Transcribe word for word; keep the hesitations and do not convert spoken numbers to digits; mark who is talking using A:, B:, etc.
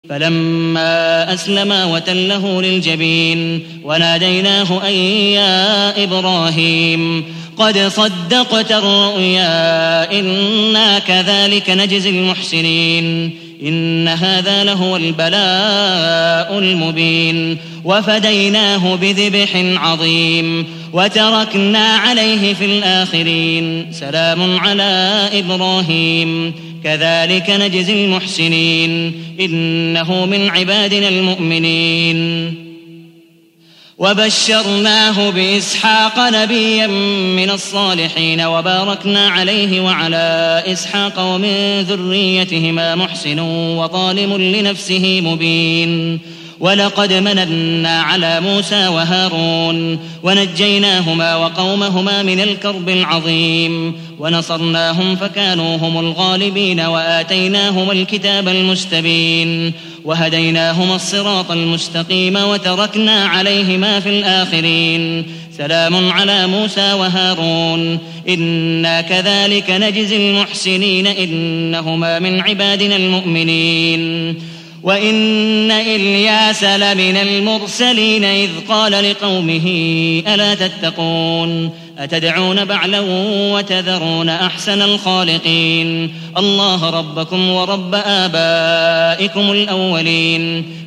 A: فلما أسلما وتله للجبين وناديناه أن يا إبراهيم قد صدقت الرؤيا إنا كذلك نجزي المحسنين إن هذا لهو البلاء المبين وفديناه بذبح عظيم وتركنا عليه في الآخرين سلام على إبراهيم كذلك نجزي المحسنين إنه من عبادنا المؤمنين وبشرناه بإسحاق نبيا من الصالحين وباركنا عليه وعلى إسحاق ومن ذريتهما محسن وظالم لنفسه مبين ولقد مننا على موسى وهارون ونجيناهما وقومهما من الكرب العظيم ونصرناهم فكانوا هم الغالبين وآتيناهما الكتاب المستبين وهديناهما الصراط المستقيم وتركنا عليهما في الآخرين سلام على موسى وهارون إنا كذلك نجزي المحسنين إنهما من عبادنا المؤمنين وإن إلياس لمن المرسلين إذ قال لقومه ألا تتقون أتدعون بعلا وتذرون أحسن الخالقين الله ربكم ورب آبائكم الأولين